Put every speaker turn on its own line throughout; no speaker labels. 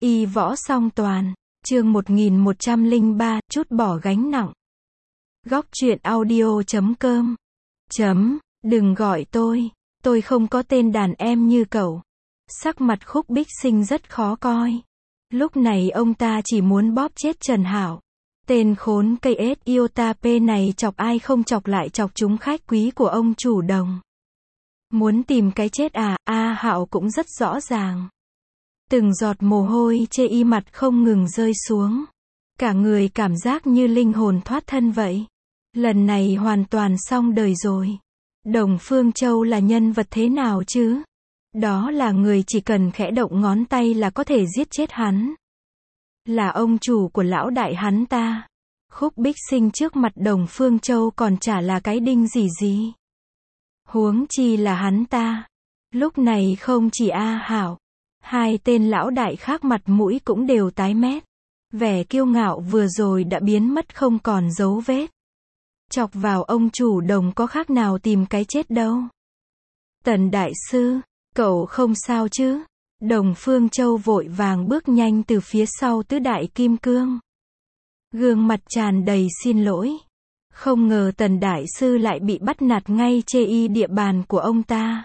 Y võ song toàn, chương 1103, chút bỏ gánh nặng. Góc truyện audio.com. Đừng gọi tôi không có tên đàn em như cậu. Sắc mặt Khúc Bích Sinh rất khó coi. Lúc này ông ta chỉ muốn bóp chết Trần Hạo. Tên khốn cây iota P này chọc ai không chọc lại chọc chúng khách quý của ông chủ Đồng. Muốn tìm cái chết à, Hạo cũng rất rõ ràng. Từng giọt mồ hôi chê y mặt không ngừng rơi xuống. Cả người cảm giác như linh hồn thoát thân vậy. Lần này hoàn toàn xong đời rồi. Đồng Phương Châu là nhân vật thế nào chứ? Đó là người chỉ cần khẽ động ngón tay là có thể giết chết hắn. Là ông chủ của lão đại hắn ta. Khúc Bích Sinh trước mặt Đồng Phương Châu còn chả là cái đinh gì. Huống chi là hắn ta. Lúc này không chỉ Hạo, hai tên lão đại khác mặt mũi cũng đều tái mét. Vẻ kiêu ngạo vừa rồi đã biến mất không còn dấu vết. Chọc vào ông chủ Đồng có khác nào tìm cái chết đâu. Tần đại sư, cậu không sao chứ? Đồng Phương Châu vội vàng bước nhanh từ phía sau tứ đại kim cương. Gương mặt tràn đầy xin lỗi. Không ngờ Tần đại sư lại bị bắt nạt ngay chê y địa bàn của ông ta.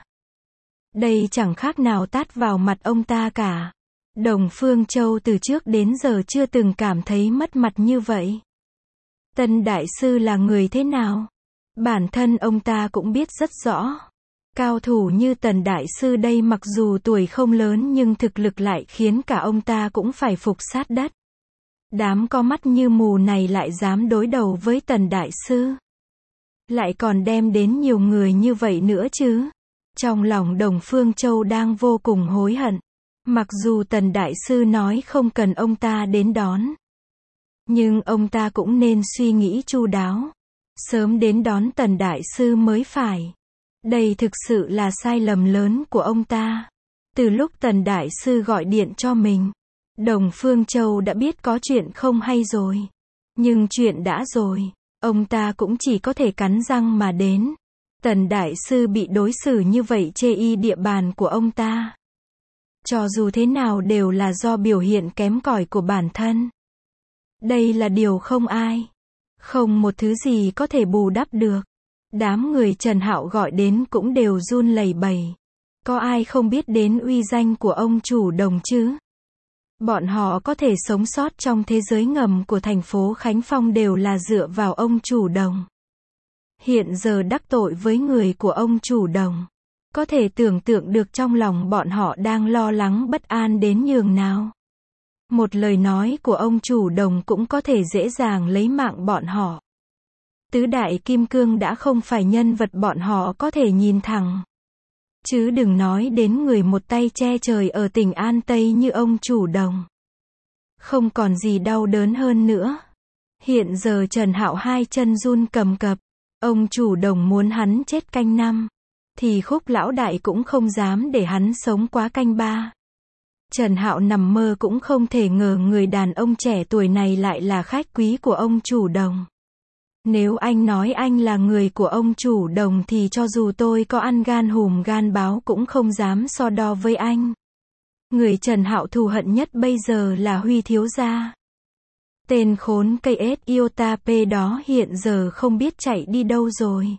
Đây chẳng khác nào tát vào mặt ông ta cả. Đồng Phương Châu từ trước đến giờ chưa từng cảm thấy mất mặt như vậy. Tần đại sư là người thế nào? Bản thân ông ta cũng biết rất rõ. Cao thủ như Tần đại sư đây mặc dù tuổi không lớn nhưng thực lực lại khiến cả ông ta cũng phải phục sát đất. Đám có mắt như mù này lại dám đối đầu với Tần đại sư. Lại còn đem đến nhiều người như vậy nữa chứ. Trong lòng Đồng Phương Châu đang vô cùng hối hận. Mặc dù Tần đại sư nói không cần ông ta đến đón. Nhưng ông ta cũng nên suy nghĩ chu đáo. Sớm đến đón Tần đại sư mới phải. Đây thực sự là sai lầm lớn của ông ta. Từ lúc Tần đại sư gọi điện cho mình, Đồng Phương Châu đã biết có chuyện không hay rồi. Nhưng chuyện đã rồi, ông ta cũng chỉ có thể cắn răng mà đến. Tần đại sư bị đối xử như vậy chê y địa bàn của ông ta. Cho dù thế nào đều là do biểu hiện kém cỏi của bản thân. Đây là điều không một thứ gì có thể bù đắp được. Đám người Trần Hạo gọi đến cũng đều run lẩy bẩy. Có ai không biết đến uy danh của ông chủ Đồng chứ? Bọn họ có thể sống sót trong thế giới ngầm của thành phố Khánh Phong đều là dựa vào ông chủ Đồng. Hiện giờ đắc tội với người của ông chủ Đồng. Có thể tưởng tượng được trong lòng bọn họ đang lo lắng bất an đến nhường nào. Một lời nói của ông chủ Đồng cũng có thể dễ dàng lấy mạng bọn họ. Tứ đại kim cương đã không phải nhân vật bọn họ có thể nhìn thẳng. Chứ đừng nói đến người một tay che trời ở tỉnh An Tây như ông chủ Đồng. Không còn gì đau đớn hơn nữa. Hiện giờ Trần Hạo hai chân run cầm cập. Ông chủ Đồng muốn hắn chết canh năm. Thì Khúc lão đại cũng không dám để hắn sống quá canh ba. Trần Hạo nằm mơ cũng không thể ngờ người đàn ông trẻ tuổi này lại là khách quý của ông chủ Đồng. Nếu anh nói anh là người của ông chủ Đồng thì cho dù tôi có ăn gan hùm gan báo cũng không dám so đo với anh. Người Trần Hạo thù hận nhất bây giờ là Huy thiếu gia. Tên khốn cây iota P đó hiện giờ không biết chạy đi đâu rồi.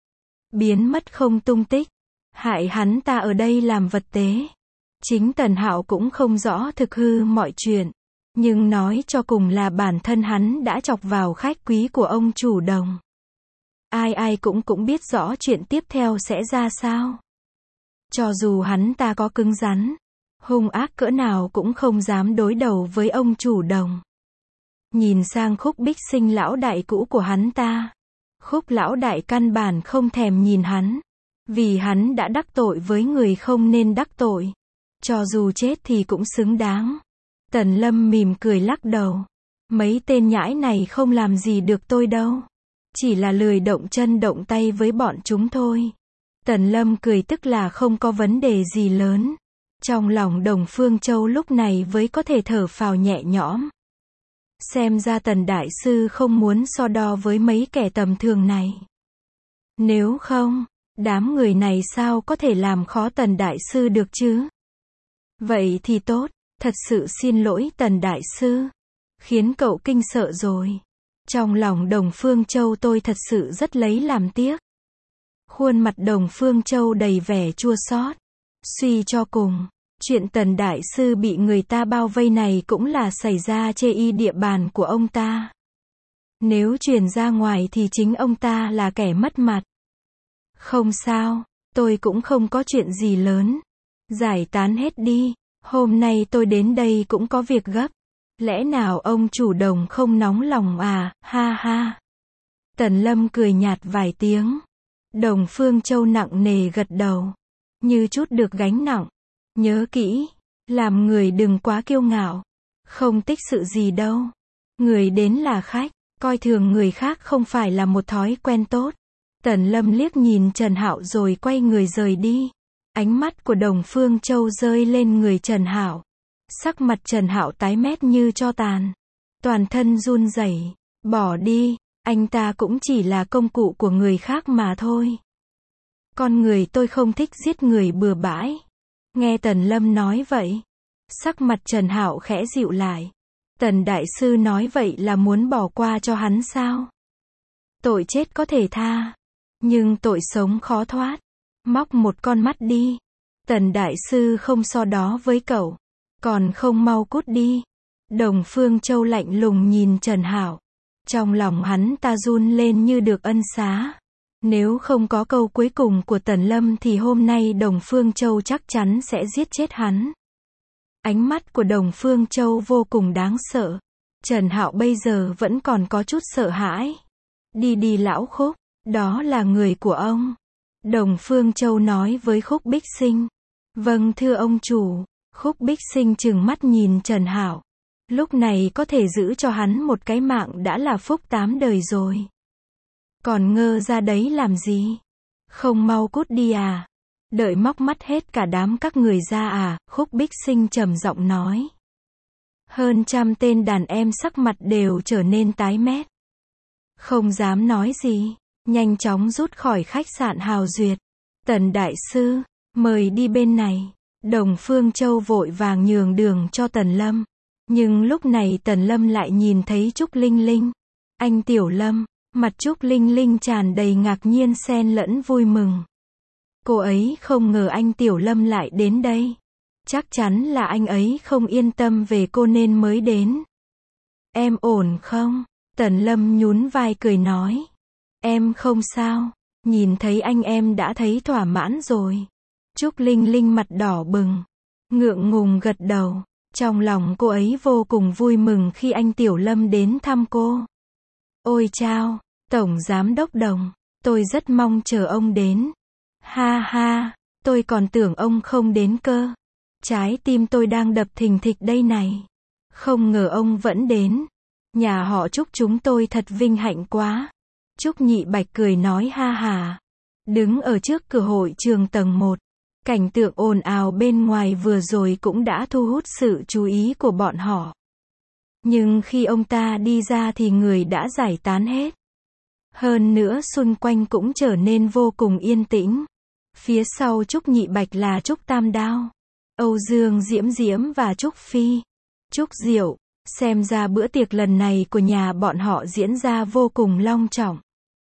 Biến mất không tung tích. Hại hắn ta ở đây làm vật tế. Chính Tần Hạo cũng không rõ thực hư mọi chuyện. Nhưng nói cho cùng là bản thân hắn đã chọc vào khách quý của ông chủ Đồng. Ai cũng biết rõ chuyện tiếp theo sẽ ra sao. Cho dù hắn ta có cứng rắn, hung ác cỡ nào cũng không dám đối đầu với ông chủ Đồng. Nhìn sang Khúc Bích Sinh lão đại cũ của hắn ta. Khúc lão đại căn bản không thèm nhìn hắn. Vì hắn đã đắc tội với người không nên đắc tội. Cho dù chết thì cũng xứng đáng. Tần Lâm mỉm cười lắc đầu. Mấy tên nhãi này không làm gì được tôi đâu. Chỉ là lười động chân động tay với bọn chúng thôi. Tần Lâm cười tức là không có vấn đề gì lớn. Trong lòng Đồng Phương Châu lúc này mới có thể thở phào nhẹ nhõm. Xem ra Tần đại sư không muốn so đo với mấy kẻ tầm thường này. Nếu không, đám người này sao có thể làm khó Tần đại sư được chứ? Vậy thì tốt. Thật sự xin lỗi Tần Đại Sư. Khiến cậu kinh sợ rồi. Trong lòng Đồng Phương Châu tôi thật sự rất lấy làm tiếc. Khuôn mặt Đồng Phương Châu đầy vẻ chua xót. Suy cho cùng, chuyện Tần Đại Sư bị người ta bao vây này cũng là xảy ra trên địa bàn của ông ta. Nếu truyền ra ngoài thì chính ông ta là kẻ mất mặt. Không sao, tôi cũng không có chuyện gì lớn. Giải tán hết đi, hôm nay tôi đến đây cũng có việc gấp. Lẽ nào ông chủ Đồng không nóng lòng à, ha ha. Tần Lâm cười nhạt vài tiếng. Đồng Phương Châu nặng nề gật đầu. Như chút được gánh nặng. Nhớ kỹ, làm người đừng quá kiêu ngạo. Không tích sự gì đâu. Người đến là khách, coi thường người khác không phải là một thói quen tốt. Tần Lâm liếc nhìn Trần Hạo rồi quay người rời đi. Ánh mắt của Đồng Phương Châu rơi lên người Trần Hạo. Sắc mặt Trần Hạo tái mét như tro tàn. Toàn thân run rẩy. Bỏ đi, anh ta cũng chỉ là công cụ của người khác mà thôi. Con người tôi không thích giết người bừa bãi. Nghe Tần Lâm nói vậy, sắc mặt Trần Hạo khẽ dịu lại. Tần Đại Sư nói vậy là muốn bỏ qua cho hắn sao? Tội chết có thể tha, nhưng tội sống khó thoát. Móc một con mắt đi. Tần Đại Sư không so đó với cậu. Còn không mau cút đi. Đồng Phương Châu lạnh lùng nhìn Trần Hạo. Trong lòng hắn ta run lên như được ân xá. Nếu không có câu cuối cùng của Tần Lâm thì hôm nay Đồng Phương Châu chắc chắn sẽ giết chết hắn. Ánh mắt của Đồng Phương Châu vô cùng đáng sợ. Trần Hạo bây giờ vẫn còn có chút sợ hãi. Đi đi lão Khúc, đó là người của ông. Đồng Phương Châu nói với Khúc Bích Sinh. Vâng thưa ông chủ. Khúc Bích Sinh trừng mắt nhìn Trần Hạo. Lúc này có thể giữ cho hắn một cái mạng đã là phúc 8 đời rồi. Còn ngơ ra đấy làm gì? Không mau cút đi à? Đợi móc mắt hết cả đám các người ra à? Khúc Bích Sinh trầm giọng nói. Hơn trăm tên đàn em sắc mặt đều trở nên tái mét. Không dám nói gì. Nhanh chóng rút khỏi khách sạn Hào Duyệt. Tần Đại Sư, mời đi bên này. Đồng Phương Châu vội vàng nhường đường cho Tần Lâm. Nhưng lúc này Tần Lâm lại nhìn thấy Trúc Linh Linh. Anh Tiểu Lâm, mặt Trúc Linh Linh tràn đầy ngạc nhiên xen lẫn vui mừng. Cô ấy không ngờ anh Tiểu Lâm lại đến đây. Chắc chắn là anh ấy không yên tâm về cô nên mới đến. Em ổn không? Tần Lâm nhún vai cười nói. Em không sao. Nhìn thấy anh em đã thấy thỏa mãn rồi. Trúc Linh Linh mặt đỏ bừng. Ngượng ngùng gật đầu. Trong lòng cô ấy vô cùng vui mừng khi anh Tiểu Lâm đến thăm cô. Ôi chao, Tổng Giám Đốc Đồng, tôi rất mong chờ ông đến. Ha ha, tôi còn tưởng ông không đến cơ. Trái tim tôi đang đập thình thịch đây này. Không ngờ ông vẫn đến. Nhà họ Trúc chúng tôi thật vinh hạnh quá. Trúc Nhị Bạch cười nói ha hà. Đứng ở trước cửa hội trường tầng 1. Cảnh tượng ồn ào bên ngoài vừa rồi cũng đã thu hút sự chú ý của bọn họ. Nhưng khi ông ta đi ra thì người đã giải tán hết. Hơn nữa xung quanh cũng trở nên vô cùng yên tĩnh. Phía sau Trúc Nhị Bạch là Trúc Tam Đao, Âu Dương Diễm Diễm và Trúc Phi, Trúc Diệu. Xem ra bữa tiệc lần này của nhà bọn họ diễn ra vô cùng long trọng.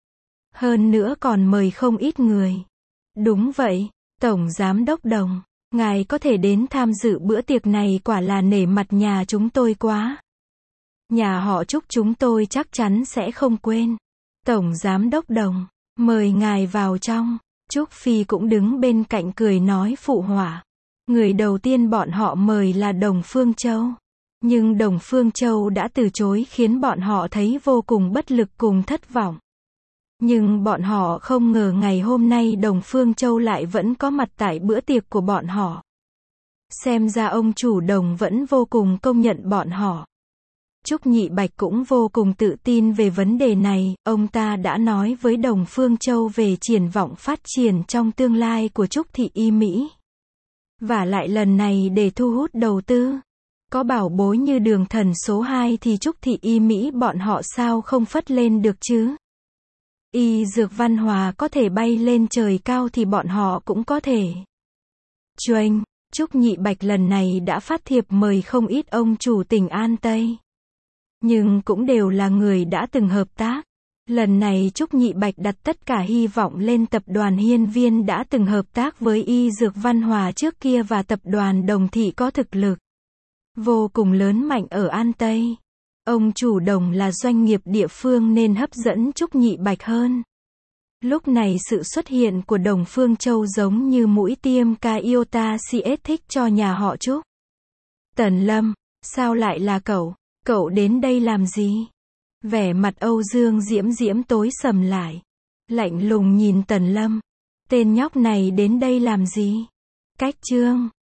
Hơn nữa còn mời không ít người. Đúng vậy, Tổng Giám Đốc Đồng, ngài có thể đến tham dự bữa tiệc này quả là nể mặt nhà chúng tôi quá. Nhà họ Trúc chúng tôi chắc chắn sẽ không quên. Tổng Giám Đốc Đồng, mời ngài vào trong. Trúc Phi cũng đứng bên cạnh cười nói phụ họa. Người đầu tiên bọn họ mời là Đồng Phương Châu. Nhưng Đồng Phương Châu đã từ chối khiến bọn họ thấy vô cùng bất lực cùng thất vọng. Nhưng bọn họ không ngờ ngày hôm nay Đồng Phương Châu lại vẫn có mặt tại bữa tiệc của bọn họ. Xem ra ông chủ Đồng vẫn vô cùng công nhận bọn họ. Trúc Nhị Bạch cũng vô cùng tự tin về vấn đề này, ông ta đã nói với Đồng Phương Châu về triển vọng phát triển trong tương lai của Trúc Thị Y Mỹ. Và lại lần này để thu hút đầu tư. Có bảo bối như Đường Thần số 2 thì Trúc Thị Y Mỹ bọn họ sao không phất lên được chứ? Y dược văn hóa có thể bay lên trời cao thì bọn họ cũng có thể. Choành, Trúc Nhị Bạch lần này đã phát thiệp mời không ít ông chủ tỉnh An Tây. Nhưng cũng đều là người đã từng hợp tác. Lần này Trúc Nhị Bạch đặt tất cả hy vọng lên tập đoàn Hiên Viên đã từng hợp tác với Y Dược Văn Hòa trước kia và tập đoàn Đồng Thị có thực lực vô cùng lớn mạnh ở An Tây. Ông chủ Đồng là doanh nghiệp địa phương nên hấp dẫn Trúc Nhị Bạch hơn. Lúc này sự xuất hiện của Đồng Phương Châu giống như mũi tiêm ca iota CS thích cho nhà họ Trúc. Tần Lâm, sao lại là cậu? Cậu đến đây làm gì? Vẻ mặt Âu Dương Diễm Diễm tối sầm lại. Lạnh lùng nhìn Tần Lâm. Tên nhóc này đến đây làm gì? Cách Trương.